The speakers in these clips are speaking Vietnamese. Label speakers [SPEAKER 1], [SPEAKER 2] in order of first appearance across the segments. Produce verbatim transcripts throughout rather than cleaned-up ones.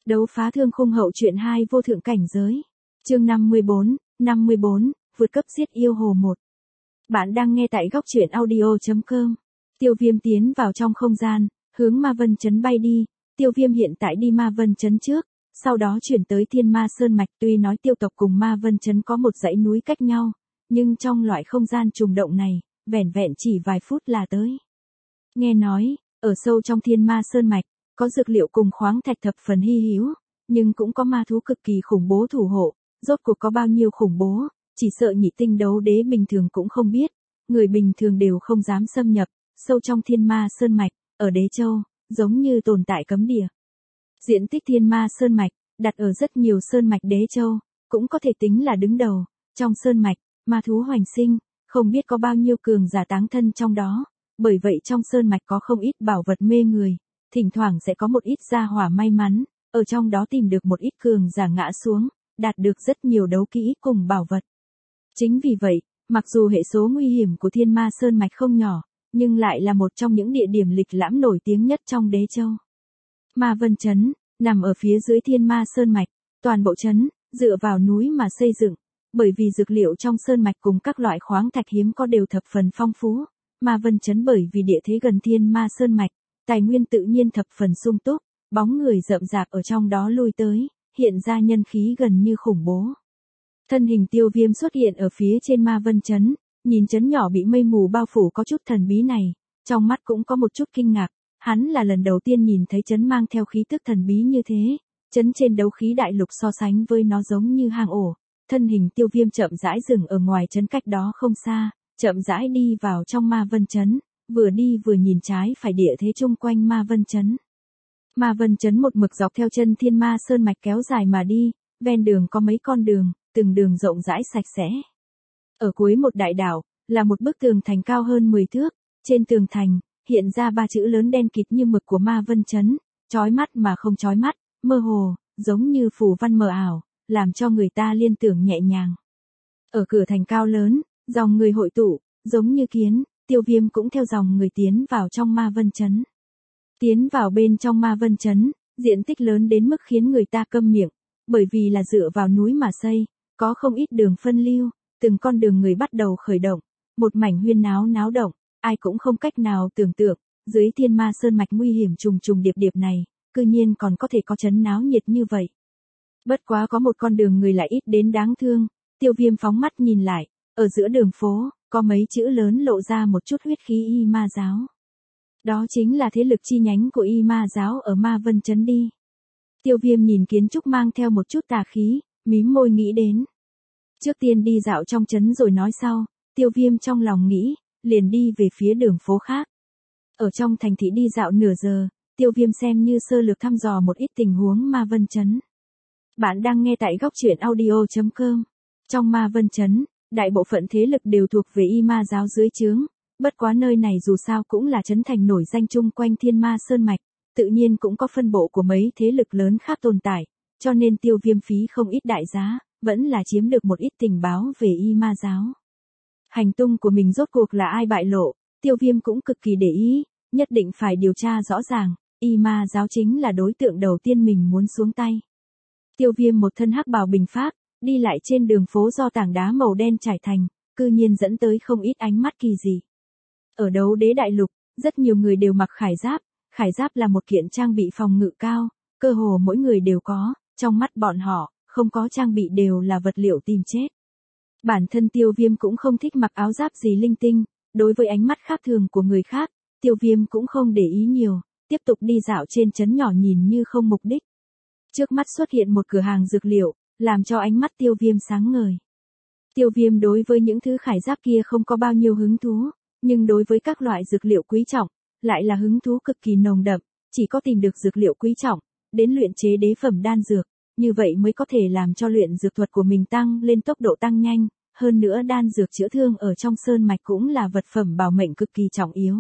[SPEAKER 1] Đấu phá thương khung hậu truyện hai vô thượng cảnh giới. Chương năm mươi bốn, năm mươi bốn, vượt cấp giết yêu hồ một. Bạn đang nghe tại góc truyện audio chấm com. Tiêu Viêm tiến vào trong không gian, hướng Ma Vân Trấn bay đi. Tiêu Viêm hiện tại đi Ma Vân Trấn trước, sau đó chuyển tới Thiên Ma Sơn Mạch. Tuy nói tiêu tộc cùng Ma Vân Trấn có một dãy núi cách nhau, nhưng trong loại không gian trùng động này, vẻn vẹn chỉ vài phút là tới. Nghe nói, ở sâu trong Thiên Ma Sơn Mạch, có dược liệu cùng khoáng thạch thập phần hy hữu, nhưng cũng có ma thú cực kỳ khủng bố thủ hộ. Rốt cuộc có bao nhiêu khủng bố, chỉ sợ nhị tinh đấu đế bình thường cũng không biết, người bình thường đều không dám xâm nhập. Sâu trong Thiên Ma Sơn Mạch, ở Đế Châu, giống như tồn tại cấm địa. Diện tích Thiên Ma Sơn Mạch, đặt ở rất nhiều sơn mạch Đế Châu, cũng có thể tính là đứng đầu. Trong sơn mạch, ma thú hoành sinh, không biết có bao nhiêu cường giả táng thân trong đó. Bởi vậy trong sơn mạch có không ít bảo vật mê người, thỉnh thoảng sẽ có một ít gia hỏa may mắn, ở trong đó tìm được một ít cường giả ngã xuống, đạt được rất nhiều đấu kỹ cùng bảo vật. Chính vì vậy, mặc dù hệ số nguy hiểm của Thiên Ma Sơn Mạch không nhỏ, nhưng lại là một trong những địa điểm lịch lãm nổi tiếng nhất trong Đế Châu. Ma Vân Trấn, nằm ở phía dưới Thiên Ma Sơn Mạch, toàn bộ trấn, dựa vào núi mà xây dựng, bởi vì dược liệu trong sơn mạch cùng các loại khoáng thạch hiếm có đều thập phần phong phú. Ma Vân Trấn bởi vì địa thế gần Thiên Ma Sơn Mạch, tài nguyên tự nhiên thập phần sung túc, bóng người rậm rạp ở trong đó lui tới, hiện ra nhân khí gần như khủng bố. Thân hình Tiêu Viêm xuất hiện ở phía trên Ma Vân Trấn, nhìn trấn nhỏ bị mây mù bao phủ có chút thần bí này, trong mắt cũng có một chút kinh ngạc, hắn là lần đầu tiên nhìn thấy trấn mang theo khí tức thần bí như thế. Trấn trên đấu khí đại lục so sánh với nó giống như hang ổ. Thân hình Tiêu Viêm chậm rãi dừng ở ngoài trấn cách đó không xa, chậm rãi đi vào trong Ma Vân Trấn, vừa đi vừa nhìn trái phải địa thế chung quanh Ma Vân Trấn. Ma Vân Trấn một mực dọc theo chân Thiên Ma Sơn Mạch kéo dài mà đi, ven đường có mấy con đường, từng đường rộng rãi sạch sẽ. Ở cuối một đại đảo, là một bức tường thành cao hơn mười thước, trên tường thành, hiện ra ba chữ lớn đen kịt như mực của Ma Vân Trấn, chói mắt mà không chói mắt, mơ hồ, giống như phù văn mờ ảo, làm cho người ta liên tưởng nhẹ nhàng. Ở cửa thành cao lớn, dòng người hội tụ, giống như kiến, Tiêu Viêm cũng theo dòng người tiến vào trong Ma Vân Trấn. Tiến vào bên trong Ma Vân Trấn, diện tích lớn đến mức khiến người ta câm miệng, bởi vì là dựa vào núi mà xây, có không ít đường phân lưu, từng con đường người bắt đầu khởi động, một mảnh huyên náo náo động, ai cũng không cách nào tưởng tượng, dưới Thiên Ma Sơn Mạch nguy hiểm trùng trùng điệp điệp này, cư nhiên còn có thể có trấn náo nhiệt như vậy. Bất quá có một con đường người lại ít đến đáng thương, Tiêu Viêm phóng mắt nhìn lại, ở giữa đường phố, có mấy chữ lớn lộ ra một chút huyết khí Y Ma giáo. Đó chính là thế lực chi nhánh của Y Ma giáo ở Ma Vân Trấn đi. Tiêu Viêm nhìn kiến trúc mang theo một chút tà khí, mím môi nghĩ đến. Trước tiên đi dạo trong trấn rồi nói sau, Tiêu Viêm trong lòng nghĩ, liền đi về phía đường phố khác. Ở trong thành thị đi dạo nửa giờ, Tiêu Viêm xem như sơ lược thăm dò một ít tình huống Ma Vân Trấn. Bạn đang nghe tại góc truyện audio chấm com. Trong Ma Vân Trấn, đại bộ phận thế lực đều thuộc về Y Ma giáo dưới trướng, bất quá nơi này dù sao cũng là trấn thành nổi danh chung quanh Thiên Ma Sơn Mạch, tự nhiên cũng có phân bộ của mấy thế lực lớn khác tồn tại, cho nên Tiêu Viêm phí không ít đại giá, vẫn là chiếm được một ít tình báo về Y Ma giáo. Hành tung của mình rốt cuộc là ai bại lộ, Tiêu Viêm cũng cực kỳ để ý, nhất định phải điều tra rõ ràng, Y Ma giáo chính là đối tượng đầu tiên mình muốn xuống tay. Tiêu Viêm một thân hắc bào bình phác, đi lại trên đường phố do tảng đá màu đen trải thành, cư nhiên dẫn tới không ít ánh mắt kỳ dị. Ở Đấu Đế đại lục, rất nhiều người đều mặc khải giáp, khải giáp là một kiện trang bị phòng ngự cao, cơ hồ mỗi người đều có, trong mắt bọn họ, không có trang bị đều là vật liệu tìm chết. Bản thân Tiêu Viêm cũng không thích mặc áo giáp gì linh tinh, đối với ánh mắt khác thường của người khác, Tiêu Viêm cũng không để ý nhiều, tiếp tục đi dạo trên trấn nhỏ nhìn như không mục đích. Trước mắt xuất hiện một cửa hàng dược liệu, làm cho ánh mắt Tiêu Viêm sáng ngời. Tiêu Viêm đối với những thứ khải giáp kia không có bao nhiêu hứng thú, nhưng đối với các loại dược liệu quý trọng, lại là hứng thú cực kỳ nồng đậm, chỉ có tìm được dược liệu quý trọng, đến luyện chế đế phẩm đan dược, như vậy mới có thể làm cho luyện dược thuật của mình tăng lên tốc độ tăng nhanh, hơn nữa đan dược chữa thương ở trong sơn mạch cũng là vật phẩm bảo mệnh cực kỳ trọng yếu.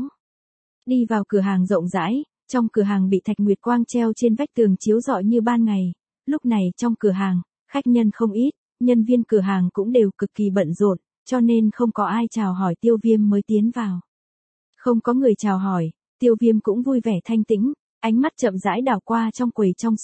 [SPEAKER 1] Đi vào cửa hàng rộng rãi, trong cửa hàng bị thạch nguyệt quang treo trên vách tường chiếu rọi như ban ngày, lúc này trong cửa hàng, khách nhân không ít, nhân viên cửa hàng cũng đều cực kỳ bận rộn, cho nên không có ai chào hỏi Tiêu Viêm mới tiến vào. Không có người chào hỏi, Tiêu Viêm cũng vui vẻ thanh tĩnh, ánh mắt chậm rãi đảo qua trong quầy trong suốt,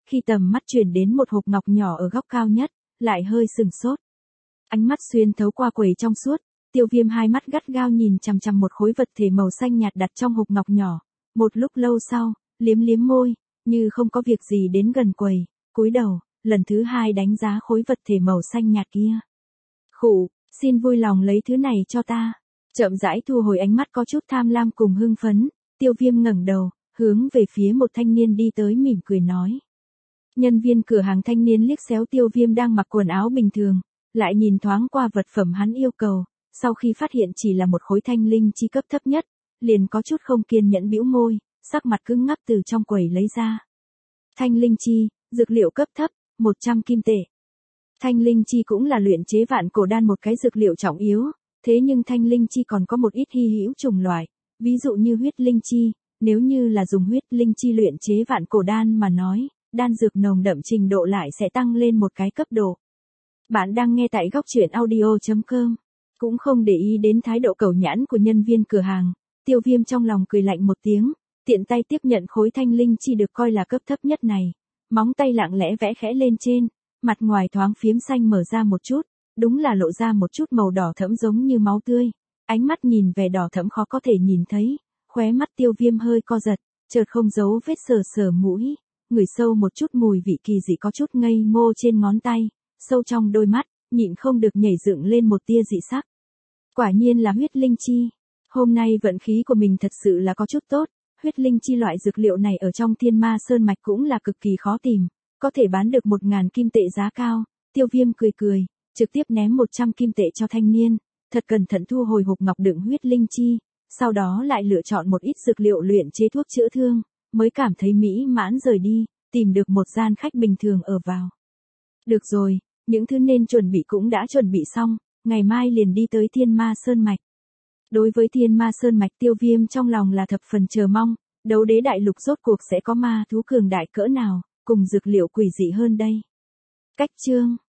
[SPEAKER 1] khi tầm mắt chuyển đến một hộp ngọc nhỏ ở góc cao nhất, lại hơi sừng sốt. Ánh mắt xuyên thấu qua quầy trong suốt, Tiêu Viêm hai mắt gắt gao nhìn chằm chằm một khối vật thể màu xanh nhạt đặt trong hộp ngọc nhỏ. Một lúc lâu sau, liếm liếm môi, như không có việc gì đến gần quầy, cúi đầu, lần thứ hai đánh giá khối vật thể màu xanh nhạt kia. Khụ, xin vui lòng lấy thứ này cho ta. Chậm rãi thu hồi ánh mắt có chút tham lam cùng hưng phấn, Tiêu Viêm ngẩng đầu, hướng về phía một thanh niên đi tới mỉm cười nói. Nhân viên cửa hàng thanh niên liếc xéo Tiêu Viêm đang mặc quần áo bình thường, lại nhìn thoáng qua vật phẩm hắn yêu cầu, sau khi phát hiện chỉ là một khối thanh linh chi cấp thấp nhất, liền có chút không kiên nhẫn bĩu môi, sắc mặt cứng ngắc từ trong quầy lấy ra. Thanh linh chi, dược liệu cấp thấp, một trăm kim tệ. Thanh linh chi cũng là luyện chế vạn cổ đan một cái dược liệu trọng yếu, thế nhưng thanh linh chi còn có một ít hy hữu chủng loại, ví dụ như huyết linh chi, nếu như là dùng huyết linh chi luyện chế vạn cổ đan mà nói, đan dược nồng đậm trình độ lại sẽ tăng lên một cái cấp độ. Bạn đang nghe tại góc truyện audio chấm com, cũng không để ý đến thái độ cẩu nhãn của nhân viên cửa hàng, Tiêu Viêm trong lòng cười lạnh một tiếng, tiện tay tiếp nhận khối thanh linh chi được coi là cấp thấp nhất này, móng tay lặng lẽ vẽ khẽ lên trên, mặt ngoài thoáng phiếm xanh mở ra một chút, đúng là lộ ra một chút màu đỏ thẫm giống như máu tươi, ánh mắt nhìn về đỏ thẫm khó có thể nhìn thấy, khóe mắt Tiêu Viêm hơi co giật, chợt không giấu vết sờ sờ mũi, ngửi sâu một chút mùi vị kỳ dị có chút ngây ngô trên ngón tay, sâu trong đôi mắt, nhịn không được nhảy dựng lên một tia dị sắc. Quả nhiên là huyết linh chi. Hôm nay vận khí của mình thật sự là có chút tốt, huyết linh chi loại dược liệu này ở trong Thiên Ma Sơn mạch cũng là cực kỳ khó tìm, có thể bán được một ngàn kim tệ giá cao. Tiêu Viêm cười cười, trực tiếp ném một trăm kim tệ cho thanh niên, thật cẩn thận thu hồi hộp ngọc đựng huyết linh chi, sau đó lại lựa chọn một ít dược liệu luyện chế thuốc chữa thương, mới cảm thấy mỹ mãn rời đi, tìm được một gian khách bình thường ở vào. Được rồi, những thứ nên chuẩn bị cũng đã chuẩn bị xong, ngày mai liền đi tới Thiên Ma Sơn mạch. Đối với Thiên Ma Sơn mạch Tiêu Viêm trong lòng là thập phần chờ mong, đấu đế đại lục rốt cuộc sẽ có ma thú cường đại cỡ nào, cùng dược liệu quỷ dị hơn đây. Cách chương